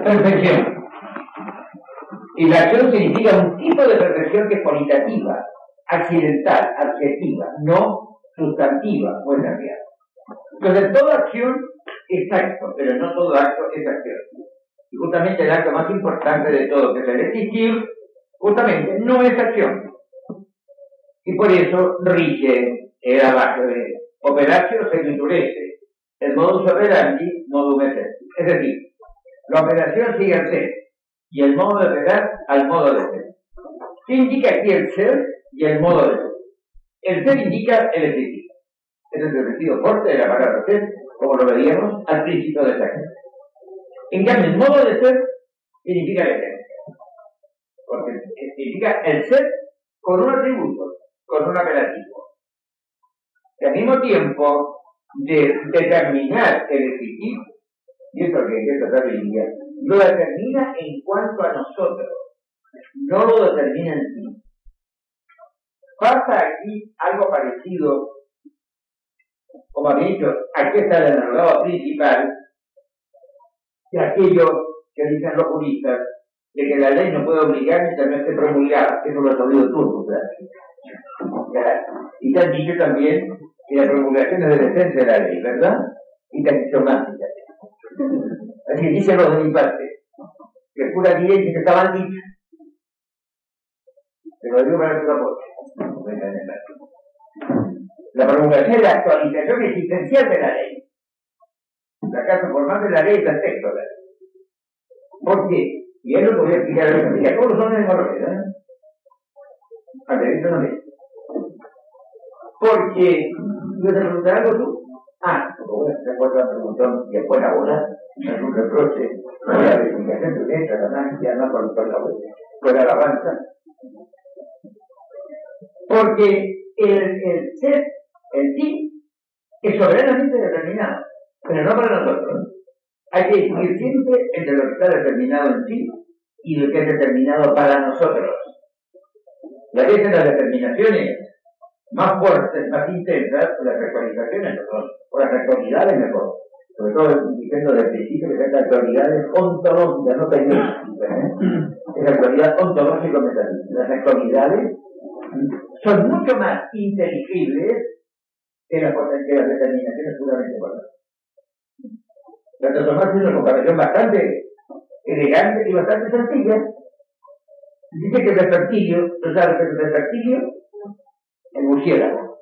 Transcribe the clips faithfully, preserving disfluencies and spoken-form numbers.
perfección. Y la acción significa un tipo de perfección que es cualitativa, accidental, adjetiva, no sustantiva o esencial. Entonces, toda acción es acto, pero no todo acto es acción. Y justamente el acto más importante de todo, que es el existir, justamente no es acción. Y por eso rige el abajo de operatio sequiturese, el modus operandi modum essere. Es decir, la operación sigue al ser y el modo de operar al modo de ser. ¿Qué indica aquí el ser y el modo de ser? El ser indica el existir. Ese es el sentido fuerte de la palabra ser, como lo veíamos al principio de esta clase. En cambio, el modo de ser significa la esencia. Porque significa el ser con un atributo, con un apelativo. Y al mismo tiempo de determinar el existir, y esto que es esta sabiduría, lo determina en cuanto a nosotros, no lo determina en sí. Pasa aquí algo parecido, como había dicho, aquí está el enarbolado principal, de aquello que dicen los juristas, de que la ley no puede obligar mientras no esté promulgada. Eso lo has oído tú, ¿verdad? Y te han dicho también que la promulgación es de la esencia de la ley, ¿verdad? Y te han dicho más. Así que dicen los de mi parte, que el cura dice que estaban dichos. Te lo digo para que lo apoye. La promulgación es la actualización existencial de la ley. La casa formal de la ley es el texto de la ley. ¿Por qué? Y él lo podía explicar a la familia. ¿Cómo son en Morreda? ¿Eh? Al derecho no es. Porque, yo te pregunté algo tú. Ah, como te acuerdas la pregunta que fue la bola, no es un reproche, no es la verificación de letra, la magia, no por, por la por la alabanza. Porque el, el ser, el sí, es soberanamente determinado, pero no para nosotros. Hay que distinguir siempre entre lo que está determinado en sí y lo que es determinado para nosotros. Y a veces las determinaciones más fuertes, más intensas, las actualizaciones mejor, o las actualidades mejor. Sobre todo diciendo del principio que son actualidades ontológicas, no periodísticas. ¿eh? Es actualidad ontológico-metafísica. Las actualidades son mucho más inteligibles que las, que las determinaciones puramente formales. La transformación es una comparación bastante elegante y bastante sencilla. Dice que el despertillo, ¿tú sabes que es el despertillo? El murciélago.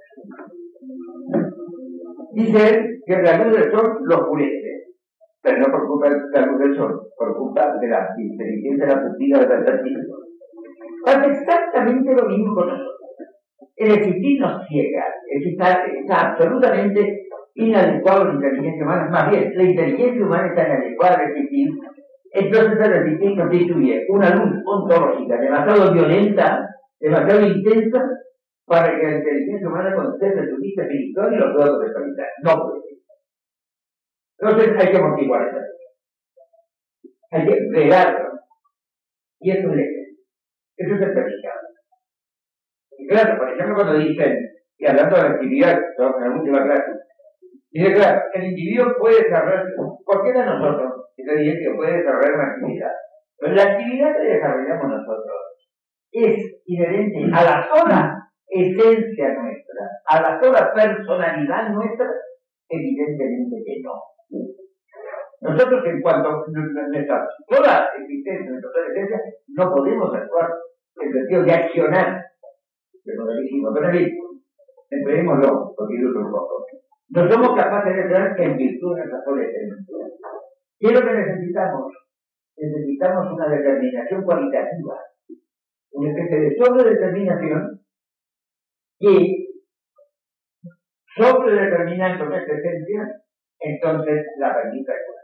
Dice él que la luz del sol lo oscurece, pero no por culpa de la luz del sol, por culpa de la inteligencia de la pupila del despertillo. Pasa exactamente lo mismo con nosotros. El existir nos ciega, está, está absolutamente inadecuado a la inteligencia humana, más bien, la inteligencia humana está inadecuada al existir, entonces el existir constituye una luz ontológica demasiado violenta, demasiado intensa, para que la inteligencia humana conserve su vista espiritual y lo pueda contextualizar. No puede. Entonces hay que amortiguar esa luz. Hay que regarlo. Y eso es el ejemplo. Eso es el predicado. Y claro, por ejemplo, cuando dicen, y hablando de la actividad, en la última clase, dice, claro, el individuo puede desarrollar, cualquiera de nosotros, que te dice que puede desarrollar una actividad, pero la actividad que desarrollamos nosotros es inherente a la sola esencia nuestra, a la sola personalidad nuestra, evidentemente que no. Nosotros, en cuanto a nuestra sola existencia, nuestra sola esencia, no podemos actuar en el sentido de accionar, pero no pero esperémoslo, porque yo un poco. No somos capaces de actuar en virtud de nuestra sola esencia. ¿Qué es lo que necesitamos? Necesitamos una determinación cualitativa, una especie de sobredeterminación que, sobredeterminando nuestra esencia, entonces la permite actuar.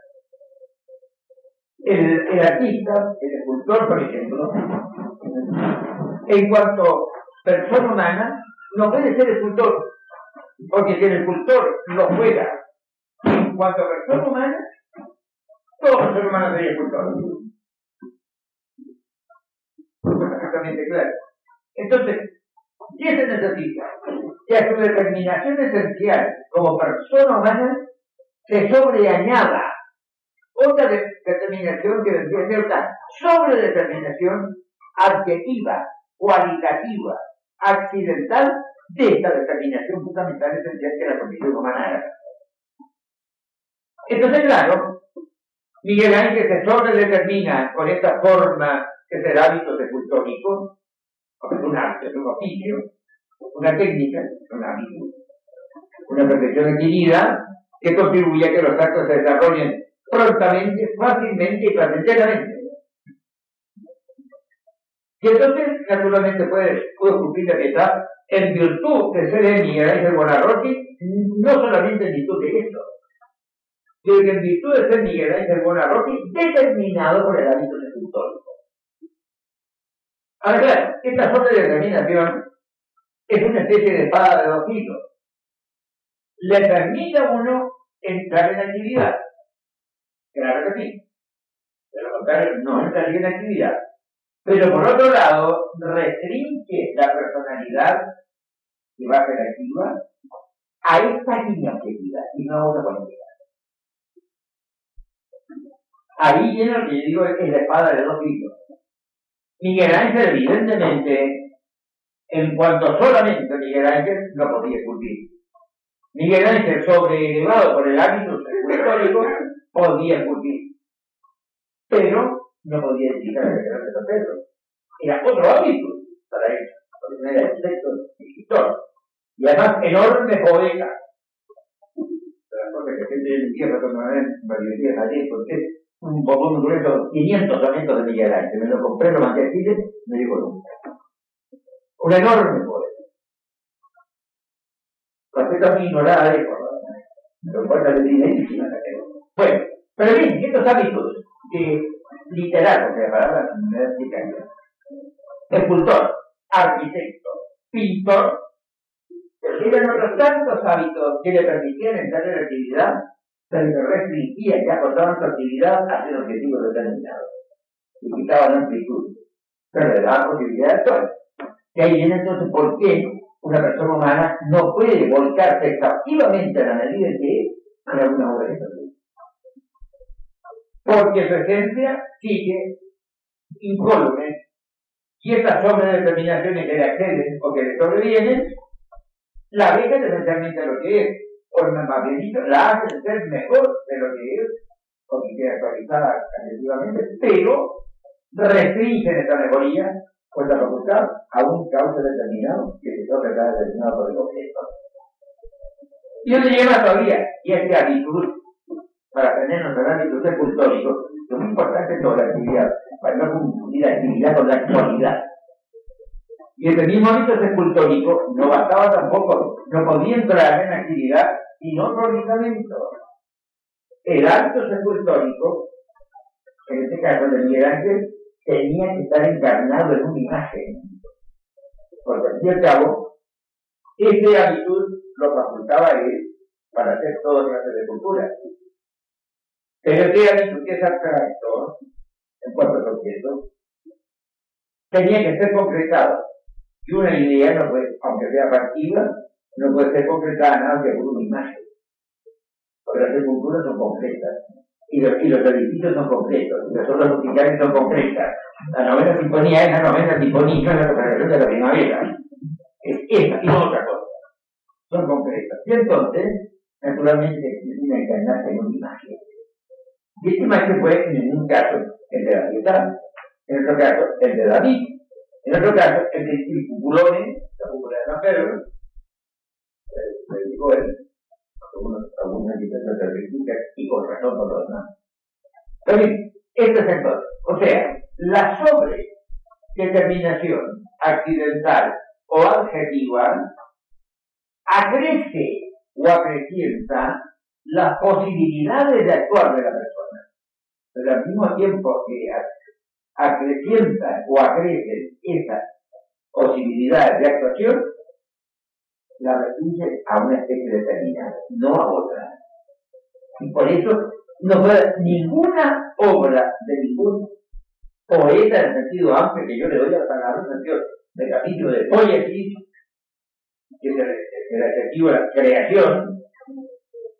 El, el artista, el escultor, por ejemplo, en cuanto a persona humana, no puede ser escultor, porque si el escultor no fuera, en cuanto a persona humana, todos los seres humanos serían escultores. Eso es perfectamente claro. Entonces, ¿qué se necesita? Que a su determinación esencial como persona humana se sobreañada otra de, determinación que debería ser una sobredeterminación adjetiva, cualitativa, accidental de esta determinación fundamental esencial que la condición humana era. Entonces, claro, Miguel Ángel se sobredetermina con esta forma que es el hábito escultórico, porque es un arte, es un oficio, una técnica, un hábito, una perfección adquirida que contribuye a que los actos se desarrollen prontamente, fácilmente y placenteramente. Y entonces, naturalmente, puede, puede cumplir la piedad en virtud de ser el Miguel Ángel Buonarroti, no solamente en virtud de esto, sino que en virtud de ser Miguel Ángel Buonarroti determinado por el hábito escultórico. Ahora, claro, esta sobredeterminación es una especie de espada de dos filos. Le permite a uno entrar en actividad. Claro que sí. De lo contrario, no entraría en actividad. Pero por otro lado, restringe la personalidad que va a ser activa a esta línea objetividad y no a otra cualidad. Ahí viene lo que yo digo es la espada de dos filos. Miguel Ángel, evidentemente, en cuanto solamente Miguel Ángel no podía esculpir. Miguel Ángel, sobreelevado por el hábito escultórico, podía esculpir. Pero no podía dedicar a crear de Pedro. Era otro hábito para él, porque era arquitecto, escritor. Y además, enorme poeta. De las cosas que gente en tierra cuando me divertía salir, porque un poco muy grueso, quinientos sonetos de Miguel Ángel. Me lo compré, lo mandé a Chile, me dijo nunca. Un enorme poeta. Faceta muy ignorada de eso, pero poeta de dinerísima. Bueno, pero bien, estos hábitos de literato, que la palabra me da explicación. Escultor, arquitecto, pintor, eran otros tantos hábitos que le permitían entrar en la actividad, pero que restringían y acortaban su actividad hacia un objetivo determinado. Y quitaban amplitud, pero le daban posibilidad de actuar. Y ahí viene entonces por qué una persona humana no puede volcarse exhaustivamente a la medida en que es en alguna obra de esta. Porque su esencia sigue incólume, y estas sobredeterminaciones que le acceden o que le sobrevienen, la dejan esencialmente lo que es, o más bien dicho, la hacen ser mejor de lo que es, o que queda actualizada efectivamente, pero restringen esta mejoría con la facultad a un cauce determinado que se toca cada determinado por el objeto. Y uno lleva todavía, y es que habitud para tenernos en ámbitos escultóricos, lo muy importante es toda la actividad, para no confundir la actividad con la actualidad. Y este mismo hábito escultórico no bastaba tampoco, no podía entrar en actividad sin otro ordenamiento. El hábito escultórico, en este caso de Miguel Ángel, tenía que estar encarnado en una imagen. Porque al fin y al cabo, ese hábito lo facultaba él para hacer toda clase de cultura. Pero ese hábito que es abstracto, en cuanto a objeto, tenía que ser concretado. Y una idea no puede, aunque sea partida, no puede ser concretada nada que por una imagen. Porque las esculturas son concretas. Y los, y los edificios son concretos. Y las obras musicales son concretas. La novena sinfonía es la novena sinfonía, la preparación de la primavera. Es esa y no otra cosa. Son concretas. Y entonces, naturalmente, necesita encarnarse en una imagen. Y esta imagen fue, en un caso, el de la piedad. En otro caso, el de David. En otro caso, el de Circumbulones, la cúpula de San Pedro, le dijo él, algunas situaciones terroríficas y con razón por los demás. Pero bien, este es entonces, o sea, la sobredeterminación accidental o adjetiva acrece o acrecienta las posibilidades de actuar de la persona, pero al mismo tiempo que acrecienta o acrece esas posibilidades de actuación, la restringe a una especie determinada, no a otra. Y por eso no puede ninguna obra de ningún poeta en el sentido amplio que yo le doy a la palabra, en el sentido de capítulo de poiesis, que es el, el adjetivo de la creación,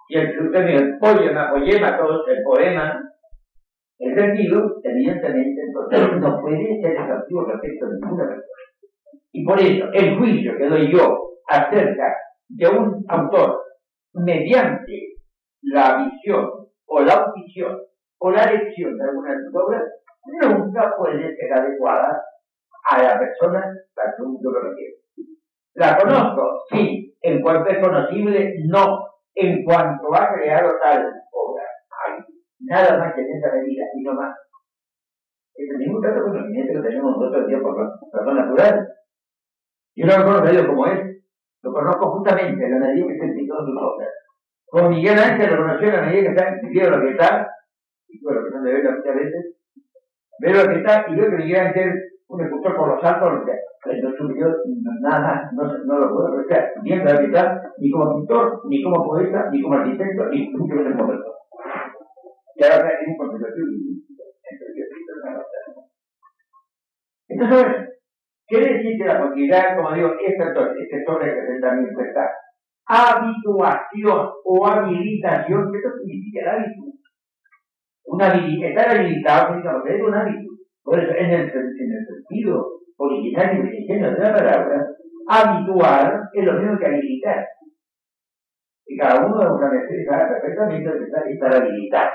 y el subtérmino, el poema, poema, todo el poema, el sentido, evidentemente, entonces no puede ser exhaustivo respecto de ninguna persona. Y por eso, el juicio que doy yo acerca de un autor mediante la visión o la audición o la lección de alguna de sus obras nunca puede ser adecuada a la persona a la que yo me refiero. La conozco, sí, en cuanto es conocible, no, en cuanto ha creado tal obra. Hay nada más que en esa medida y no más. Es el mismo trato conocimiento que tenemos nosotros Dios por razón natural. Yo no lo conozco a Dios como es, lo conozco justamente en la medida que se en todas sus obras. Con Miguel Ángel lo conoció en la medida que está en lo que está, y bueno, que son de verlo muchas veces, veo lo que está y veo que Miguel Ángel un escultor colosal, porque no subió nada más, no, no lo puedo apreciar, viendo lo que está, ni como pintor, ni como poeta, ni como arquitecto, ni mucho menos como persona. Y ahora hay un contemplativo entre Dios y persona. Entonces, quiere decir que la posibilidad, como digo, este este sobrepresentamiento está habituación o habilitación. ¿Qué significa el hábito? Una habilidad, estar habilitado significa que es un hábito. Por eso, en el, en el sentido original y primigenio de la palabra, habituar es lo mismo que habilitar. Y cada uno de nosotros sabe perfectamente que está, estar habilitado.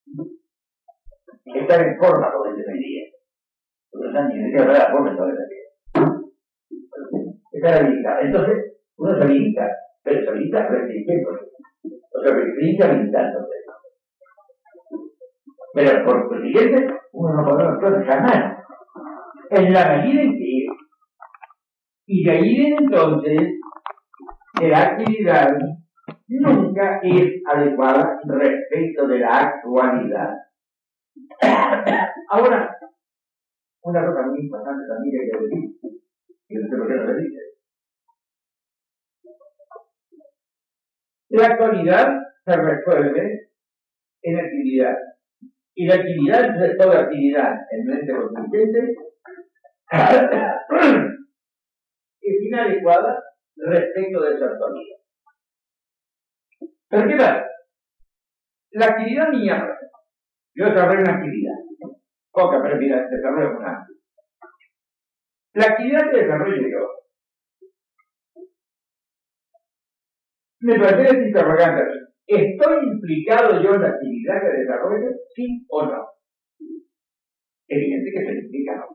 Estar en forma, como se diría. Por lo tanto, ni siquiera la forma sobre la vida. Estar habilitado. Entonces, uno se habilita, pero se habilita restringiendo. O sea, restringe habilitándose. Pero por consiguiente, uno no podrá actuar jamás. En la medida en que, y de ahí en entonces, que la actividad nunca es adecuada respecto de la actualidad. Ahora, una cosa muy importante también que hay que decir, y no sé por qué no lo dice. La actualidad se resuelve en actividad. Y la actividad es toda actividad en mente consistente es inadecuada respecto de su actualidad. ¿Pero qué pasa? La actividad mía, yo desarrollo una actividad, poca, pero mira, desarrollo una actividad. La actividad que desarrollo yo, me parece interrogante. ¿Estoy implicado yo en la actividad que desarrollo? ¿Sí o no? Evidente que se implica, ¿no?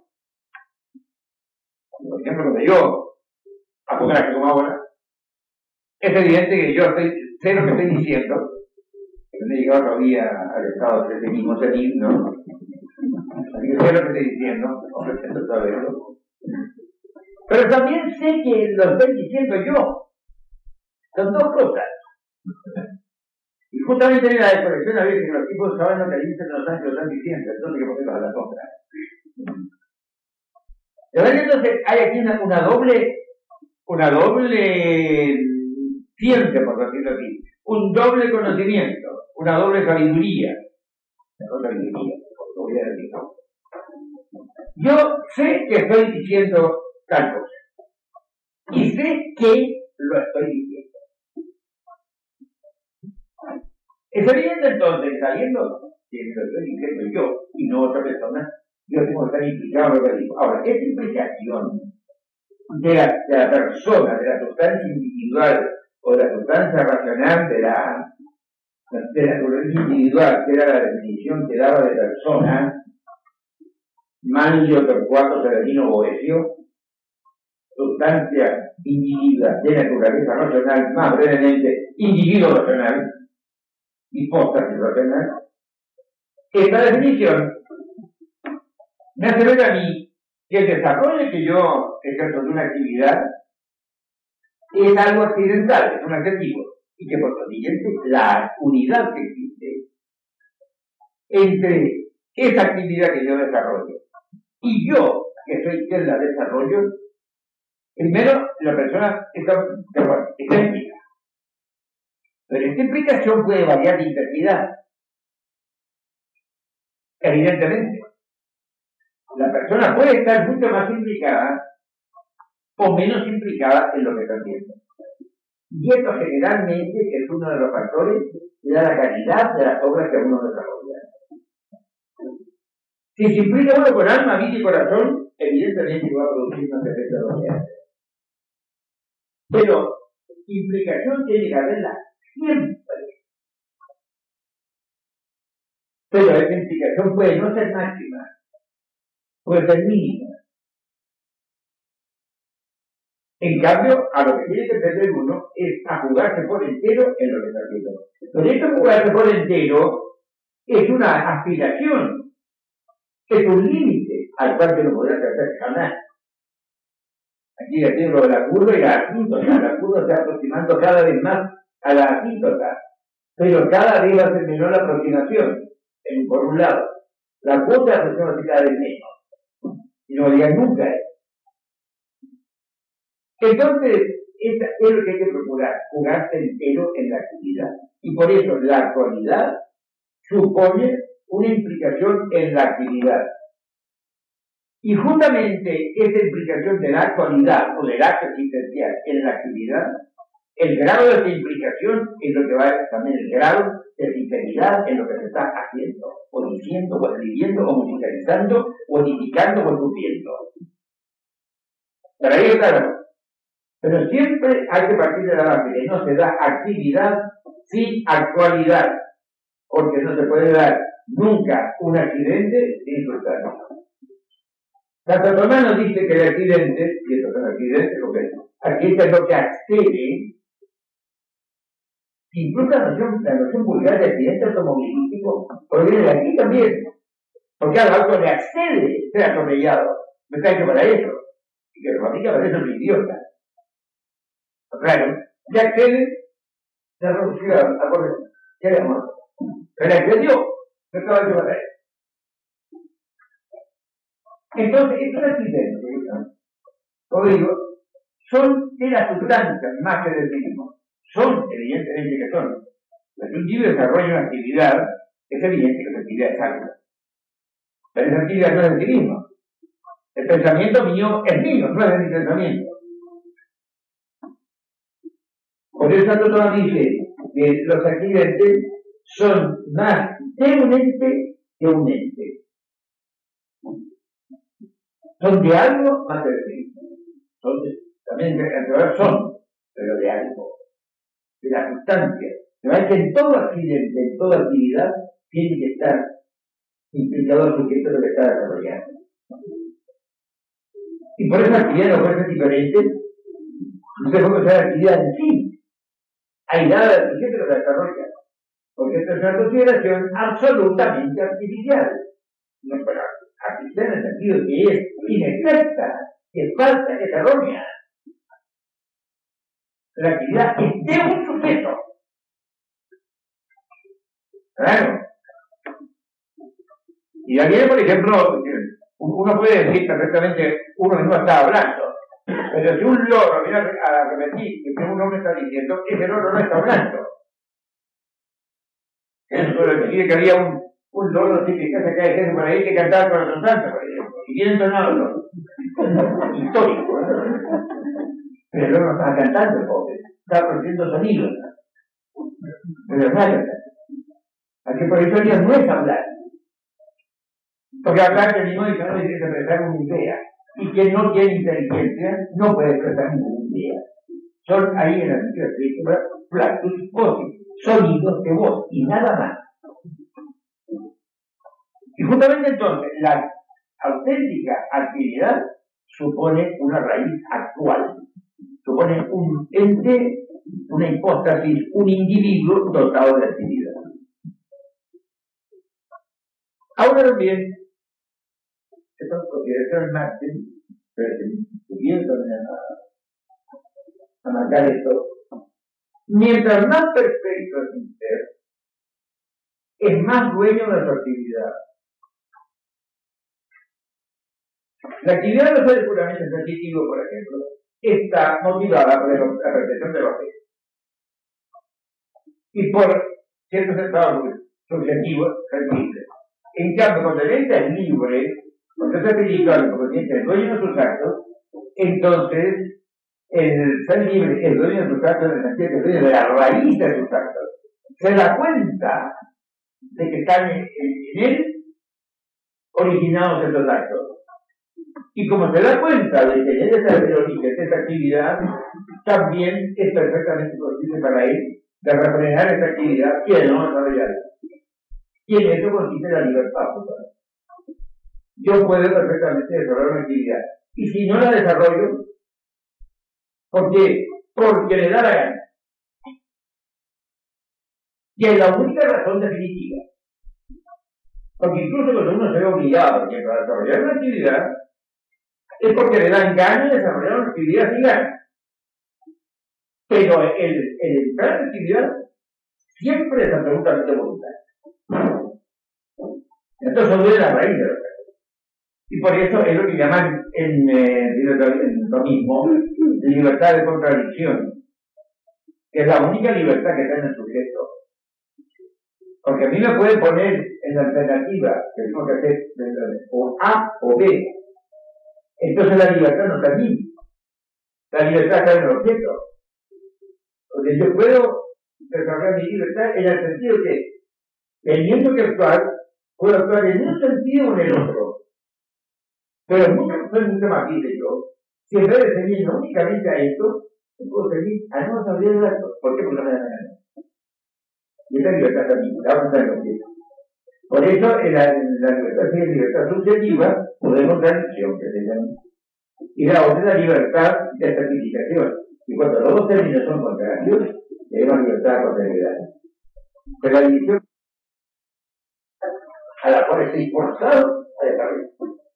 Por ejemplo, cuando yo hago una como ahora, es evidente que yo estoy, sé lo que estoy diciendo. Yo he llegado todavía al estado de ese mismo sentir, ¿no? Así que sé lo que estoy diciendo, no pretendo saberlo. Pero también sé que lo estoy diciendo yo. Son dos cosas. Y justamente en la desconexión a veces los tipos saben lo que dicen, no saben que lo están diciendo, entonces hay que ponerlos a la sombra. De verdad, entonces hay aquí una, una doble, una doble ciencia, por decirlo así, un doble conocimiento, una doble sabiduría. No sabiduría, lo voy a decir. Yo sé que estoy diciendo tal cosa. Y sé que lo estoy diciendo. Es evidente entonces, sabiendo que lo estoy diciendo yo y no otra persona, yo tengo que estar implicado en lo que digo. Ahora, esta implicación de la, de la persona, de la sustancia individual o de la sustancia racional de la, de la naturaleza individual, que era la definición que daba de persona, Mangio Torcuato Severino Boecio, sustancia individual de naturaleza racional, más brevemente, individuo racional, hipóstasis racional. Esta definición me hace ver a mí que el desarrollo que yo ejerzo de una actividad es algo accidental, es un adjetivo, y que por consiguiente la unidad que existe entre esa actividad que yo desarrollo y yo que soy quien la desarrollo, primero la persona está, está implicada. Pero esta implicación puede variar de intensidad. Evidentemente, la persona puede estar mucho más implicada o menos implicada en lo que está haciendo. Y esto generalmente es uno de los factores que da la calidad de las obras que uno desarrolla. Si se implica uno con alma, vida y corazón, evidentemente va a producir más efecto de lo que hace. Pero implicación tiene que haberla siempre. Pero esa implicación puede no ser máxima, puede ser mínima. En cambio, a lo que tiene que perder uno es a jugarse por entero en lo que está haciendo. Pero esto jugarse por entero es una aspiración, es un límite al cual no podrás hacer jamás. Aquí ya tengo lo de la curva y la asíntota. La curva se está aproximando cada vez más a la asíntota, pero cada vez va a ser menor la aproximación. En, por un lado, la cuota de aproximación cada vez menos. Y no digan nunca eso. Entonces, esa es lo que hay que procurar, jugarse entero en la actividad. Y por eso la actualidad supone una implicación en la actividad. Y justamente esa implicación de la actualidad o del acto existencial en la actividad, el grado de esa implicación es lo que va a ser también el grado de sinceridad en lo que se está haciendo, o diciendo, o escribiendo, o musicalizando, o edificando, o esculpiendo. Para ello, claro. Pero siempre hay que partir de la base que no se da actividad sin actualidad, porque no se puede dar nunca un accidente sin resultado. Santo Tomás nos dice que el accidente, y estos son accidentes, lo que accidente es lo que accede, incluso la noción, la noción vulgar de accidente automovilístico, porque de aquí también, porque al auto le accede ser atropellado, no está hecho para eso, y que lo fabrica para eso es un idiota. Claro, ya accede, se redució a correr, ya le amor. Pero accedió, no estaba hecho para eso. Entonces, estos accidentes, como digo, son de la sustancia más que del mismo. Son, evidentemente que son. Si un individuo desarrolla una actividad, es evidente que esa actividad es algo. Pero esa actividad no es de sí mismo. El pensamiento mío es mío, no es de mi pensamiento. Por eso Santo Tomás dice que los accidentes son más de un ente que un ente. Son de algo más de sí. Son de, también de son, pero de algo. De la sustancia. De manera que en todo accidente, en toda actividad, tiene que estar implicado el sujeto de lo que está desarrollando. Y por esa actividad no puede ser diferente. Usted puede usar la actividad en sí, aislada del sujeto que la desarrolla. Porque esto es una consideración absolutamente artificial. No, pero artificial en el sentido de que es inexacta, que es falsa, que es errónea. La actividad es de un sujeto. Claro. Y también, por ejemplo, uno puede decir perfectamente, uno no está hablando, pero si un loro viene a repetir que un hombre está diciendo, ese loro no está hablando. Eso repetir que había un, un loro típico que cae gente por ahí que cantaba Corazón Santo, por ejemplo, y bien entonado el loro. Histórico, ¿no? Pero el loro no estaba cantando, el pobre, estaba produciendo sonidos. Pero nada, aquí por historia no es hablar. Porque hablar que mismo dice no es expresar una idea. Y quien no tiene inteligencia no puede expresar ninguna idea. Son ahí en la sentido espiritual, flatus, voces, sonidos de voz y nada más. Y justamente entonces, la auténtica actividad supone una raíz actual. Supone un ente, una hipóstasis, un individuo dotado de actividad. Ahora también, estas consideraciones Martín, pudiendo a marcar esto, mientras más perfecto es un ser, es más dueño de su actividad. La actividad de los seres puramente sensitivos, por ejemplo, está motivada por la percepción de los seres y por ciertos estados subjetivos sensibles. En cambio, cuando el ente es libre, cuando es espiritual y por consciente es dueño de sus actos, entonces el ser libre, el dueño de sus actos, en el sentido que es dueño de la raíz de sus actos, se da cuenta de que están en, en él originados estos actos. Y como se da cuenta de que en él está el origen de esa actividad, también es perfectamente consciente para él de refrenar esa actividad y de no desarrollarla. Y en eso consiste la libertad. Yo puedo perfectamente desarrollar una actividad. Y si no la desarrollo, ¿por qué? Porque le da la gana. Y es la única razón definitiva. Porque incluso cuando uno se ve obligado a desarrollar una actividad, es porque le dan ganas de desarrollar una actividad sin ganas. Pero el, el entrar en actividad siempre es absolutamente voluntario. Entonces duele la raíz de la cosa. Y por eso es lo que llaman en, eh, en lo mismo libertad de contradicción, que es la única libertad que tiene el sujeto. Porque a mí me puede poner en la alternativa que tengo que hacer o A o B. Entonces la libertad no está allí. La libertad está en el objeto. Porque yo puedo desarrollar mi libertad en el sentido que, teniendo que actuar, puedo actuar en un sentido o en el otro. Pero mucho, soy mucho más que yo. Si en vez de seguir únicamente a esto, puedo seguir a no desarrollar el acto. ¿Por qué? Porque no me da la gana. Y esa libertad también, la vamos a ver. Por eso, en la, en la libertad es libertad subjetiva, poder contradicción, que se llama. Y la otra es la libertad de certificación. Y cuando los dos términos son contrarios, tenemos libertad de contrariedad. Pero la división a la cual estoy forzado a desarrollar.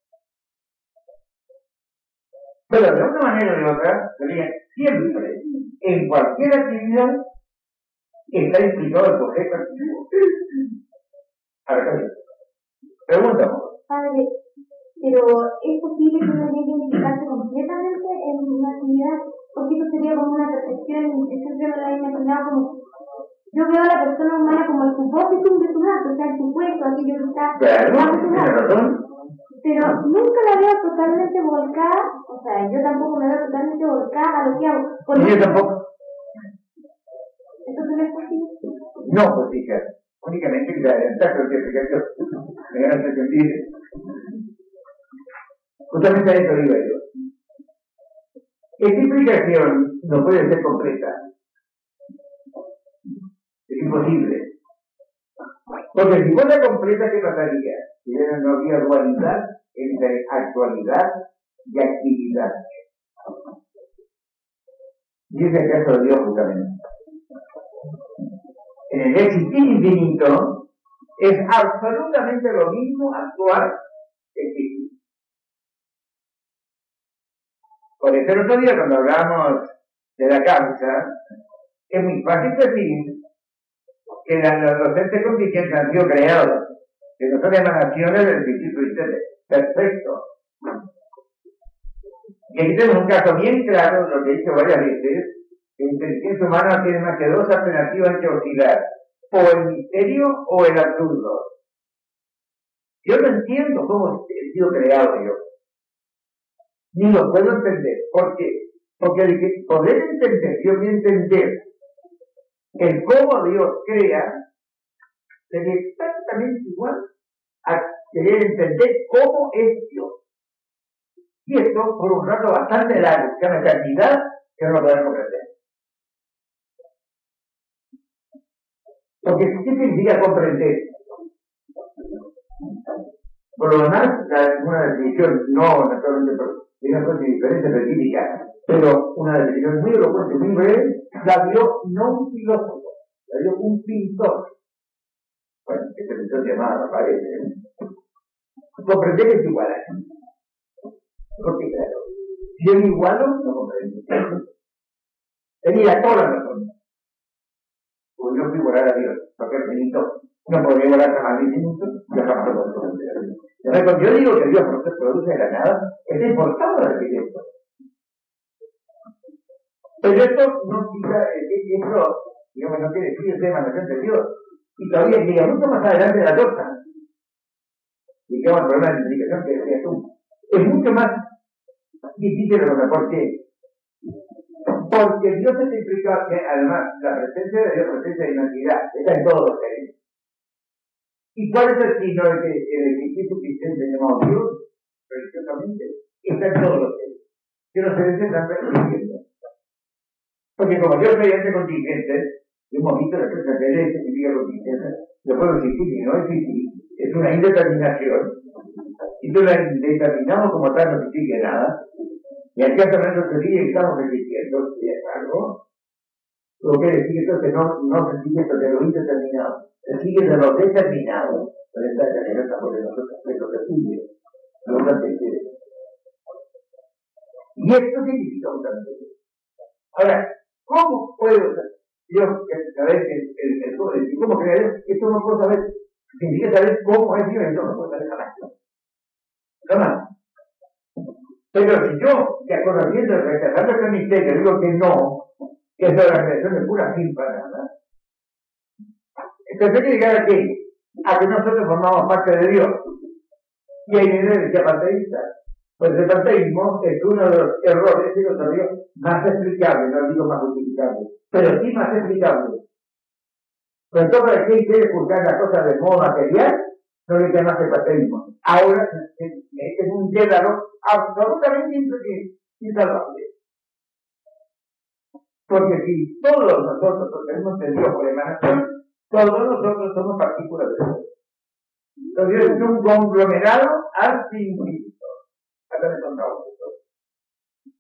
Pero de una manera o de otra, siempre, en cualquier actividad, está implicado el sujeto activo. A ver, preguntamos. Padre, pero ¿es posible que uno llegue a implicarse completamente en una actividad? Porque esto sería como una percepción, yo siempre me lo he imaginado como, yo veo a la persona humana como el supósito de su acto, o sea, el supuesto, aquello que está... Claro, tiene razón. Pero nunca la veo totalmente volcada, o sea, yo tampoco me veo totalmente volcada a lo que hago. Y yo tampoco. ¿Entonces no es posible? No, pues hija, únicamente que la ventaja de explicación me gana ese sentido. Justamente a eso digo yo. Esta explicación no puede ser completa. Es imposible. Porque si fuera completa, ¿qué pasaría? Si no había dualidad entre actualidad y actividad. Y ese es el caso de Dios justamente. En el existir infinito es absolutamente lo mismo actuar que existir. Por eso el otro día cuando hablamos de la causa, es muy fácil decir que los entes contingentes han sido creados, que no son emanaciones del principio interno. Perfecto. Y aquí tenemos un caso bien claro, lo que he dicho varias veces, que la inteligencia humana no tiene más que dos alternativas que oscilar, o el misterio o el absurdo. Yo no entiendo cómo he sido creado yo, ni lo puedo entender. ¿Por qué? Porque el que poder entender, yo voy a entender el cómo Dios crea, sería exactamente igual a querer entender cómo es Dios. Y esto por un rato bastante largo, que es una cantidad que no lo podemos comprender. Porque ¿qué significa comprender? Por lo demás, una definición, no naturalmente de una cosa diferente específica, pero una definición muy elocuente, muy breve, la dio no un filósofo, la dio un pintor. Bueno, este pintor se llamaba Rafael. ¿eh? Comprender es igualar. Porque claro, si yo me igualo, no comprendo. Tenía toda la razón. Pues yo fui igualar a Dios, porque el finito no podría igualar jamás el infinito, yo jamás lo puedo comprender. Entonces, cuando yo digo que Dios se produce de la nada, está importado la evidencia. Pero esto no quita el ejemplo, digamos, no quiere decir que sea emanación de Dios. Y todavía llega mucho más adelante de la torta. Digamos, el problema de explicación que decías tú. Es mucho más difícil de lo mejor que Porque Dios es implica que además la presencia de Dios, presencia de inactividad, está en todos los seres. ¿Y cuál es el signo de que el Espíritu Cristiano llamado Dios? Religiosamente, está en todos los seres. Que los seres están reconociendo. Porque como Dios mediante contingentes, hemos visto la presencia de Él significa contingentes, lo puedo existir y no existir, es una indeterminación. Y tú la determinamos como tal, no significa nada. Y aquí hace menos se sigue, estamos existiendo, sin embargo, lo que decir entonces no, no se sigue de lo indeterminado, se sigue de lo determinado, pero esta carrera está por nosotros, es lo que sigue, lo que quiere. Y esto significa un cambio. Ahora, ¿cómo puedo yo saber que el, el, el, el, cómo crear Dios? Esto no puedo saber, significa saber cómo es Dios, eso no puedo saber jamás. Jamás. Pero si yo, que conociendo el rechazando este misterio, digo que no, que es la creación de pura fin para nada, entonces hay que llegar a qué? A que nosotros formamos parte de Dios. Y ahí viene el que panteísta. Pues el panteísmo es uno de los errores y los errores más explicables, no digo más utilizables, pero sí más explicables. Pero entonces, ¿para qué quiere juzgar las cosas de modo material? No le llamas el panteísmo. Ahora este es un diálogo absolutamente insalvable. Porque si todos nosotros tenemos de Dios por emanación, todos nosotros somos partículas de Dios. Entonces es un conglomerado al infinito. Acá me contamos esto.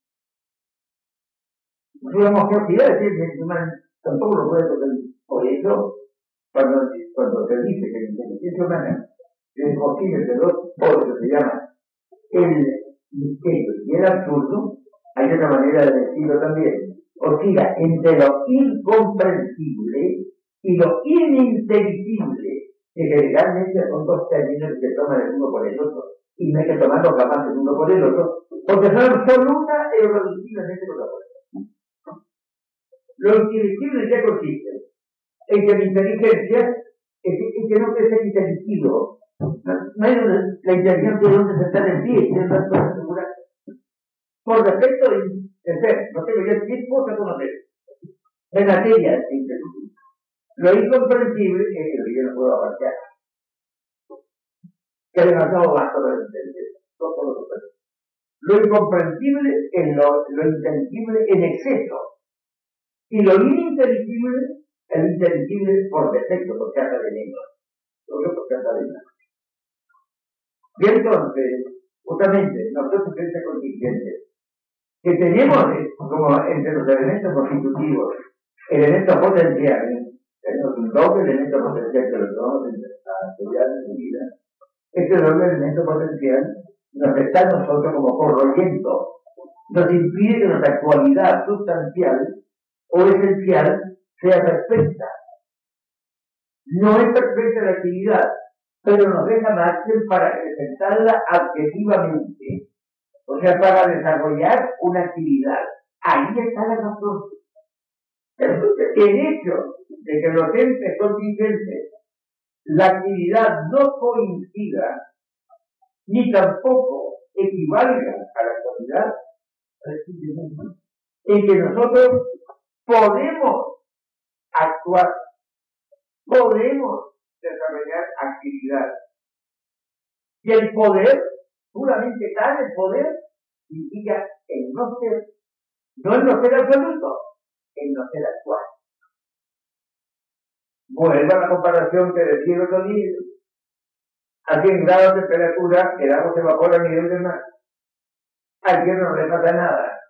Una monstruosidad, es decir, tampoco lo puede tocar. Por eso, cuando, cuando se dice que la inteligencia humana es posible de dos poderes, se llama el misterio y el absurdo, hay otra manera de decirlo también, oscila entre lo incomprensible y lo ininteligible, que generalmente son dos términos que se toman el uno por el otro, y no hay que tomarlos jamás el uno por el otro, porque son absoluta e irreduciblemente contrapuestas. Lo inteligible ya consiste en que la inteligencia es que, es que no puede ser inteligido. No, no hay una, la inteligencia de donde se está en pie, es una cosa segura. Por defecto de ser, no tengo ya tiempo de conocer. En materia de inteligencia. Lo incomprensible es que yo no puedo abarcar. Que es demasiado vasto para entender. Todo lo que Lo incomprensible es lo, lo inteligible en exceso. Y lo ininteligible, el inteligible por defecto, por causa de lengua. Solo por causa de lengua. Y entonces, justamente, nosotros en este contingente, que tenemos como entre los elementos constitutivos, elementos potenciales, tenemos un doble elemento potencial que lo tomamos en la actividad de su vida. Este doble elemento potencial nos está a nosotros como corroyendo, nos impide que nuestra actualidad sustancial o esencial sea perfecta. No es perfecta la actividad, pero nos deja margen para presentarla objetivamente, o sea, para desarrollar una actividad. Ahí está la razón. Entonces, el hecho de que los entes contingentes, la actividad no coincida, ni tampoco equivalga a la actualidad, en que nosotros podemos actuar, podemos desarrollar actividad. Y el poder, puramente tal, el poder significa el no ser, no el no ser absoluto, el no ser actual. Vuelvo a la comparación que decía el otro día. A cien grados de temperatura, el agua se evapora a nivel del mar. Al hierro no le pasa nada.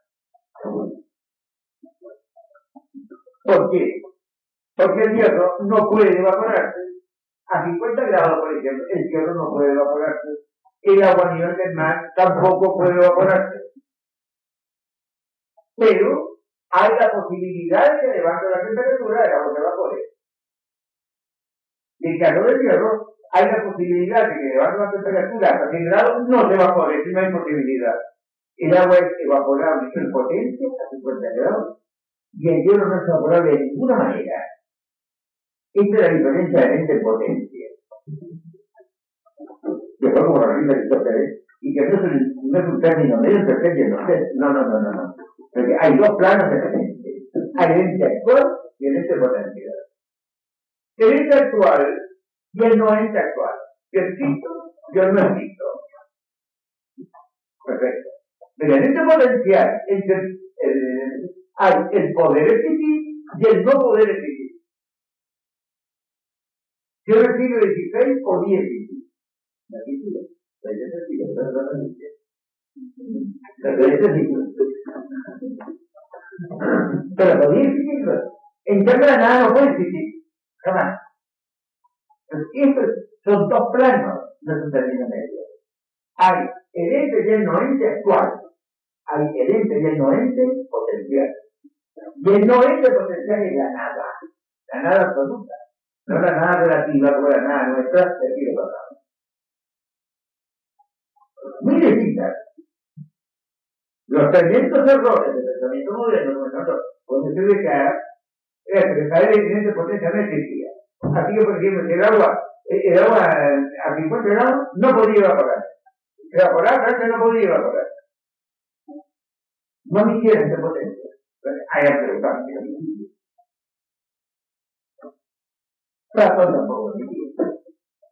¿Por qué? Porque el hierro no puede evaporarse. A cincuenta grados, por ejemplo, el hierro no puede evaporarse. El agua a nivel del mar tampoco puede evaporarse. Pero hay la posibilidad de que levante la temperatura, el agua se evapore. Y en el caso del hierro, hay la posibilidad de que levante la temperatura hasta cien grados, no se evapore, si no hay posibilidad. El agua es evaporable en potencia a cincuenta grados y el hierro no es evaporable de ninguna manera. Esta es la diferencia de mente en potencia. Después como lo rinde Aristóteles, y que no es, un, no es un término medio perfecto, no, no, no, no, no. Porque hay dos planos de presencia. Hay el ente actual y el ente potencial. El ente actual y el no ente actual. Yo existo, yo no existo. Perfecto. Pero el ente potencial, el, el, el, hay el poder existir y el no poder existir. Yo recibo dieciséis o diez existir. La física, la física, la física. Pero podía existir. En cambio, la nada no puede existir. Jamás. Estos son dos planos de su término medio. Hay el ente y el no ente actual. Hay el ente y el no ente potencial. Y el no ente potencial es la nada. La nada absoluta. No la nada relativa como la nada nuestra del siglo pasado. Muy distintas. Los tremendos errores del pensamiento moderno, como nosotros podemos explicar, es expresar el ente potencial no existía. Así que, por ejemplo, si el agua, el agua a cincuenta grados no podía evaporar. Evaporar, antes no podía evaporar. No me hicieron esa potencia. Hay que preguntar. Platón tampoco me hicieron.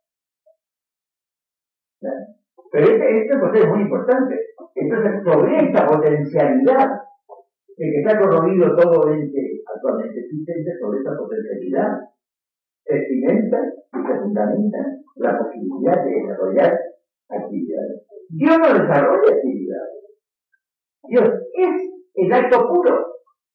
Pero este, este proceso es muy importante. Entonces, sobre esta potencialidad de que está corroído todo ente actualmente existente, sobre esta potencialidad, se cimenta y se fundamenta la posibilidad de desarrollar actividades. Dios no desarrolla actividades. Dios es el acto puro.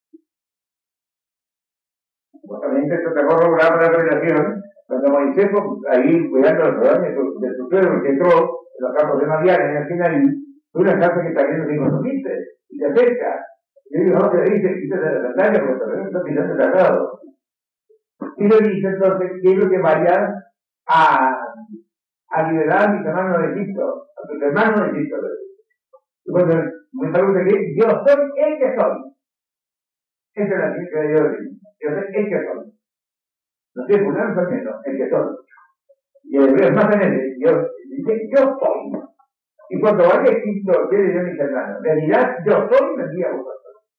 Justamente esto está corroborado por la revelación, cuando Moisés, ahí cuidando los rebaños de su suegro, que entró en los campos de Madián, en el Sinaí, fue una casa que está viendo sin conociste, y se acerca. Y le digo, no, te dice, quítate de la pantalla, porque todavía está tirando tratado. Y le dice entonces, quiero que vayas a, a liberar a mis hermanos de Egipto, a tus hermanos de Egipto. Y cuando me pregunta que yo soy el que soy. Esa es la ciencia de Dios. Yo soy el que soy. No estoy fulano, soy no, el que soy. Y el hebreo es más en él, Dios dice, yo soy. Y cuando vaya a Egipto, yo le diré a mis hermanos, en realidad yo soy, me envía a vosotros.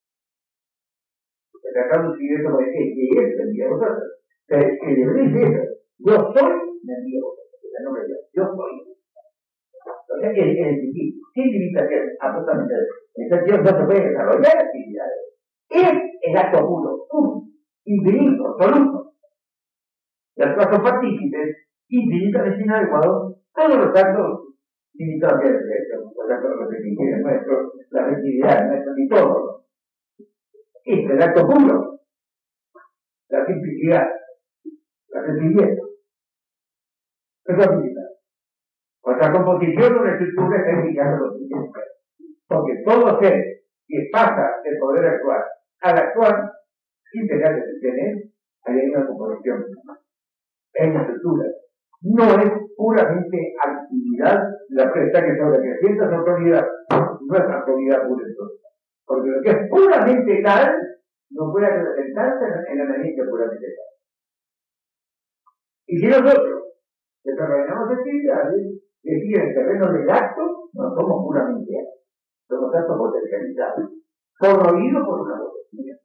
El acabo siguiente lo dice, que es, me envía a vosotros. El hebreo dice eso, yo soy, me envía a vosotros. El nombre de Dios, yo soy. Entonces, el, el, el, sin limitación, absolutamente. Entonces, Dios no se puede desarrollar actividades. Es el acto puro, puro, infinito, absoluto. Las cosas son partícipes, infinitamente inadecuados, todos los actos limitados que los actos repetitivos nuestros, la actividad nuestra y todo. Es el acto puro, la simplicidad, la sencillez. Eso es habilidad. Nuestra composición de una estructura está indicando lo siguiente. Porque todo ser que pasa del poder actual al actual, sin dejar de tener, hay una composición. Es una estructura. No es puramente actividad la presta que sobre que sienta su autoridad. No es autoridad pura entonces. Porque lo que es puramente tal, no puede representarse en la emergencia puramente tal. Y si nosotros desarrollamos actividades que siguen en el terreno del acto, no somos puramente actos. Somos actos potencializados, corroídos por una potencia.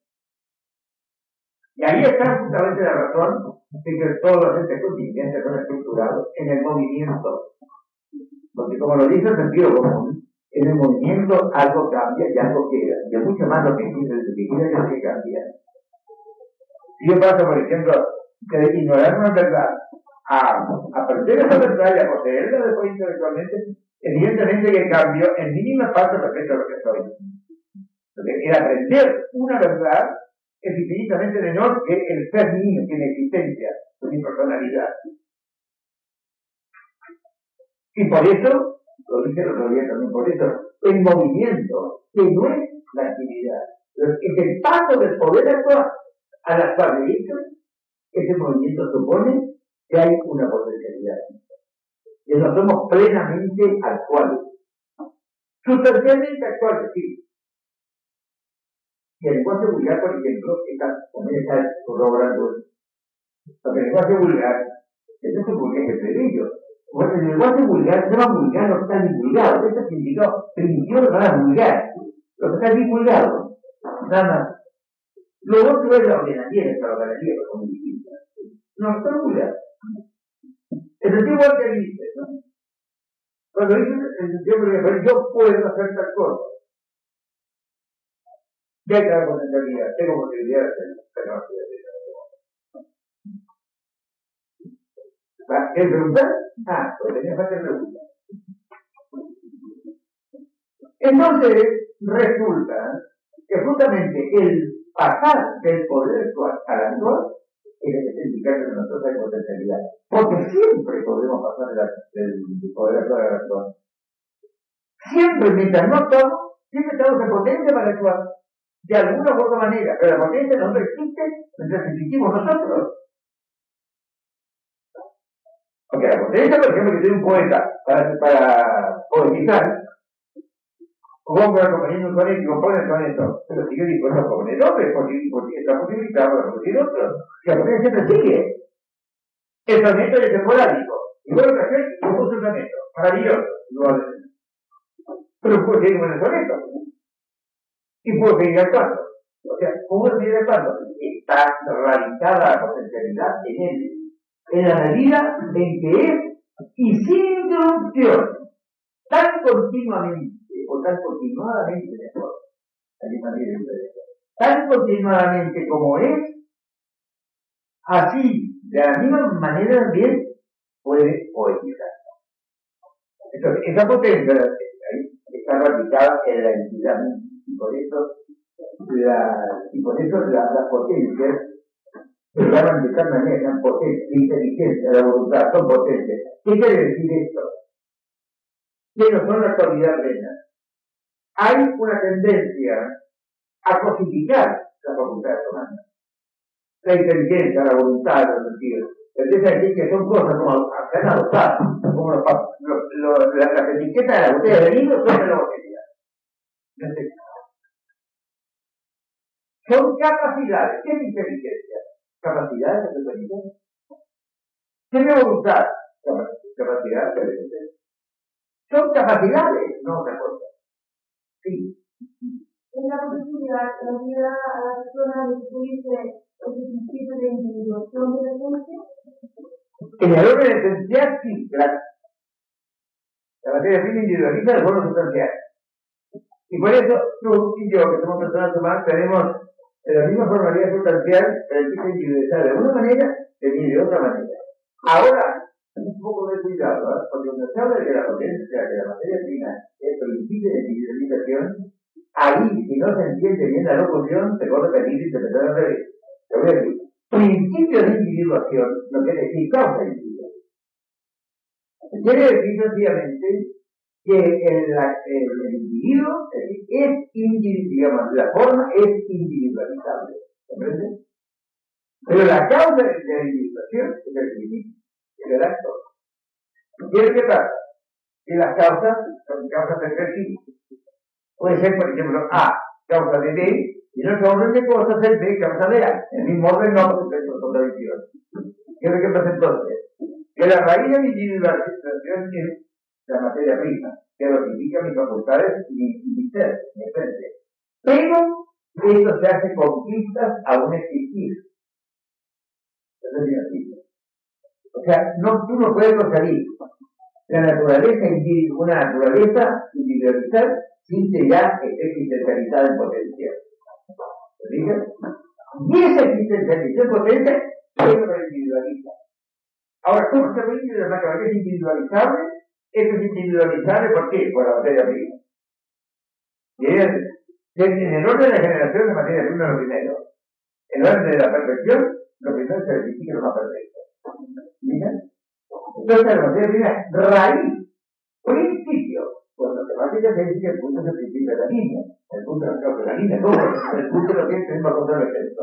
Y ahí está justamente la razón de que todos los entes contingentes son estructurados en el movimiento. Porque como lo dice el sentido común, en el movimiento algo cambia y algo queda. Y es mucho más lo que quiere, lo que quiere es lo que cambia. Si yo paso, por ejemplo, de ignorar una verdad a aprender esa verdad y a poseerla después intelectualmente, evidentemente que cambio en mínima parte respecto a lo que soy. Porque el aprender una verdad es infinitamente menor que el ser mío, que tiene existencia, con mi personalidad. Y por eso, lo dije el otro día también, por eso, el movimiento, que no es la actividad, es el paso del poder actual al actual. De hecho, ese movimiento supone que hay una potencialidad. Que no somos plenamente actuales. Sustancialmente actuales, sí. Y el lenguaje vulgar, por ejemplo, está, también está corroborando eso. Porque el lenguaje vulgar, eso es porque es el plebeyo. Porque el lenguaje vulgar, no va vulgar, no está divulgado. Eso significó primitivo, no era vulgar. Lo que está divulgado, nada más. Lo otro es la ordenanía, la ordenanía que son muy distintas. No, son muy largas. Es decir, igual que dice, ¿no? Cuando dice el sentido que yo puedo hacer tal cosa, ya hay la potencialidad, tengo posibilidad de hacerlo, pero no estoy haciendo. ¿Quieres preguntar? Ah, pues tenía que hacer preguntas. Entonces, resulta que justamente el pasar del poder actual al actual es el indicar que nosotros hay potencialidad. Porque siempre podemos pasar del poder actual al actual. Siempre, mientras no actuamos, siempre estamos en potencia para actuar. De alguna u otra manera. Pero la potencia no existe mientras existimos nosotros. Porque la potencia, por ejemplo, que tiene un poeta para, para poetizar, compra componiendo un soneto y compone el soneto, pero sigue dispuesto a componer otro, porque está posibilitado de producir otro. Si la potencia siempre sigue. El soneto es esporádico. Y vuelve a hacer, yo puse un soneto. Maravilloso. Pero puedo seguir con el soneto. Y puedo seguir actuando. O sea, ¿cómo seguir actuando? Está radicada la potencialidad en él. En la medida en que es, y sin interrupción, tan continuamente, o tan continuadamente, mejor, tan continuadamente como es, así, de la misma manera también, puede poetizar. Entonces, esa potencia está radicada en la entidad misma, y por eso, la, y por eso la, las potencias se llaman de tal manera, sean potentes, la inteligencia, la voluntad, son potentes. ¿Qué quiere decir esto? Que no son la actualidad plena. Hay una tendencia a cosificar la voluntad humana. La inteligencia, la voluntad, los sentidos. Empieza a decir que son cosas como se han adoptado, como los, los, los, las, las etiquetas de la botella de vino son de la botella. Son capacidades. ¿Qué es inteligencia? Capacidades de inteligencia. ¿Qué es voluntad? Capacidades de inteligencia. Son capacidades, no otra cosa. Sí. Es la posibilidad que nos ayuda a la persona a descubrirse el principio de individuación de la esencia. En el orden esencial, sí, claro. La materia prima individualiza el orden sustancial. Y por eso tú y yo, que somos personas humanas, tenemos la misma formalidad sustancial, pero el tipo individualizar de una manera, de otra manera. Ahora, un poco de cuidado, ¿eh? Porque cuando se habla de la potencia de la materia prima, el principio de individualización, ahí, si no se entiende bien la locución, se puede repetir y se puede al revés. Te voy a decir, principio de individuación no quiere decir causa de individuación. Quiere decir sencillamente que el, el, el individuo es individual, digamos, la forma es individualizable. ¿Comprende? Pero la causa de la individuación es el principio, es el acto. ¿Qué qué pasa? Que las causas son causas de crecimiento. Puede ser, por ejemplo, A, causa de B, y en otro orden de cosas es B, causa de A. En el mismo orden no, porque es contradicción. ¿Qué es lo que pasa entonces? Que la raíz de mi individualización es la materia prima, que lo que indica mis facultades y mi ser, mi esencia. Pero esto se hace con vistas a un existir. Eso es divertido. O sea, no, tú no puedes conseguir la naturaleza, una naturaleza individualizar sin que ya esté existencializada en potencia. ¿Te fijas? Y esa existencialización en potencia es lo que individualiza. Ahora, ¿cómo se puede individualizar? ¿Es individualizable? Esto es individualizable, ¿por qué? Por la materia prima. Y en el orden de la generación de materia prima es lo primero. En el orden de la perfección, lo primero se verifica lo más perfecto. ¿Miren? Entonces, la materia prima es raíz, principio. Cuando se va a quitar, se dice que el punto es el principio de la línea. El punto de la, la línea, todo. El punto lo que es el mismo contra el efecto.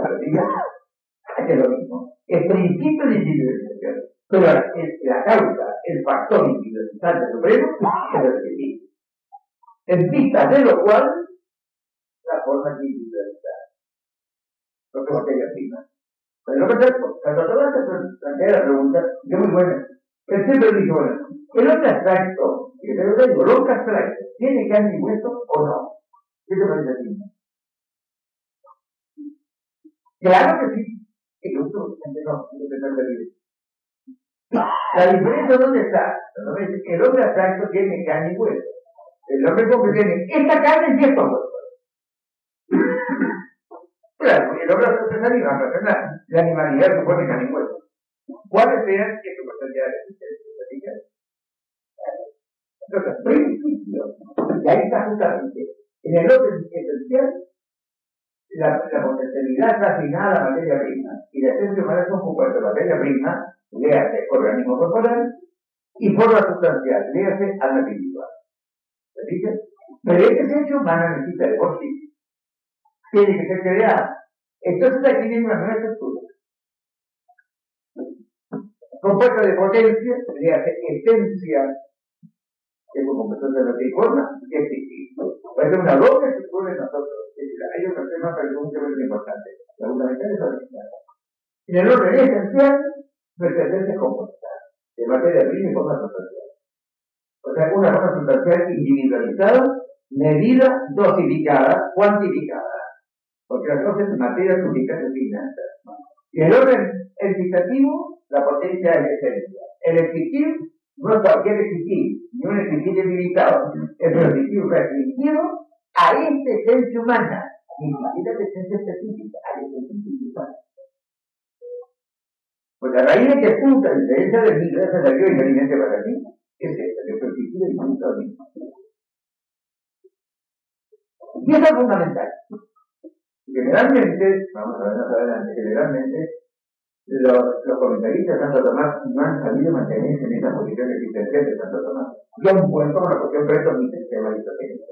Es lo mismo. El principio de individualización. Pero el, la causa, el factor individualizante supremo, es el principio. En vista de lo cual, la forma de individualizar. Lo que materia prima. Pero lo que te cuando te vas a plantear la pregunta, que es muy buena. Él siempre dice, bueno, el hombre abstracto, y te digo, el hombre abstracto, ¿tiene carne y hueso o no? ¿Qué te parece a ti? Claro que sí. El otro no, no se trata de la diferencia dónde está. El hombre abstracto tiene carne y hueso. El hombre concreto tiene esta carne y estos huesos. Claro, y el hombre abstracto es animal, racional. La animalidad supone carne y hueso. ¿Cuáles sean estas posibilidades de existencia? Entonces, principio, y ahí está justamente, en el orden esencial, la, la potencialidad está asignada a la materia prima, y la esencia humana es un compuesto de materia prima, léase organismo corporal, y forma sustancial, léase alma espiritual. ¿Se dice? Pero esta esencia humana necesita de por sí, tiene que ser creada. Entonces aquí viene una nueva estructura. Compuesto de potencia, léase esencia, que es un compuesto de la forma, que es distinto. Va a ser una doble estructura en nosotros. Hay otro tema, pero es un tema muy importante. La fundamental es la original. En el orden esencial, nuestra esencia es compuesta de materia prima y forma sustancial. O sea, una forma sustancial individualizada, medida, dosificada, cuantificada. Porque las cosas en materia suficiente finanzas. Y el orden excitativo, la potencia es la esencia. El existir no es cualquier existir, ni un existir limitado. Es un existir restringido a esta esencia humana, ni siquiera la esencia específica, a la esencia humana. Pues a raíz de que punta la diferencia de mí, gracias a Dios y alimento para ti, es esta, que es existir limitado a mí. Y eso es fundamental. Generalmente, vamos a ver más adelante, generalmente, los, los comentaristas de Santo Tomás no han sabido mantenerse en esa posición existencial de Santo Tomás. Yo un cuento con la cuestión preso mi sistema aristotélico.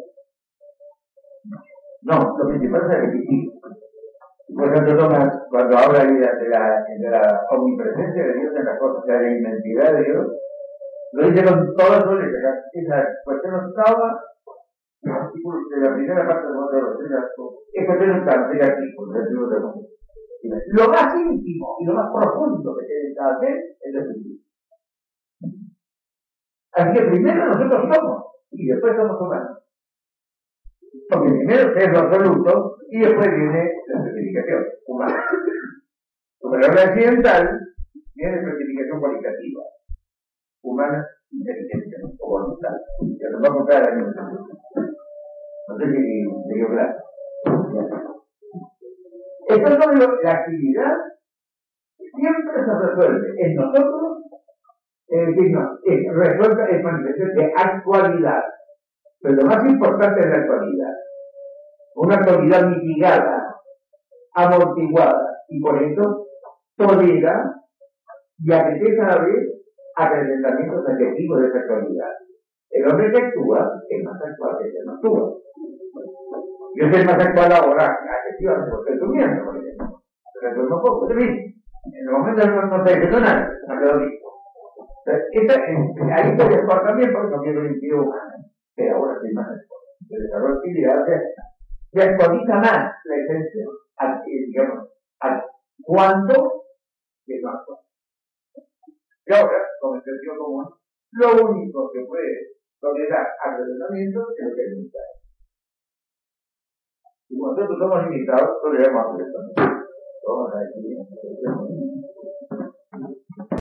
No, lo principal es el existir. Por Santo Tomás, cuando habla de la, de, la, de la omnipresencia de Dios en las cosas, de la inmensidad de Dios, lo dice con todas sus letras. Esa cuestión octava, los artículos de la primera parte de los otros es cuestión octava, de artículos del libro de Moisés. Lo más íntimo y lo más profundo que tiene cada ser es el sentido. Así que primero nosotros somos y después somos humanos. Porque primero es lo absoluto y después viene la certificación humana. Como la obra accidental viene la certificación cualitativa, humana, inteligencia o voluntad. Ya nos va a contar el año. No sé si me dio claro. Entonces, la actividad siempre se resuelve en nosotros, es decir, no, es resuelta en manifestación de actualidad. Pero lo más importante es la actualidad. Una actualidad mitigada, amortiguada, y por eso tolera y apetece a la vez acrecentamientos adjetivos de esa actualidad. El hombre que actúa es más actual que el que no actúa. Yo soy más actual ahora, efectivamente, porque estoy durmiendo, por ejemplo. Pero duermo poco, en el momento no, no estoy haciendo nada, me quedo listo. Ahí estoy actual también porque no quiero el tío humano, pero ahora estoy más actual. El desarrollo de actividad se actualiza más la esencia, digamos, a cuánto que no actual. Y ahora, como el sentido común, lo único que puede tolerar acrecentamiento es lo que es limitado. Y cuando nosotros somos limitados, toleramos acrecentamiento. Vamos a decir,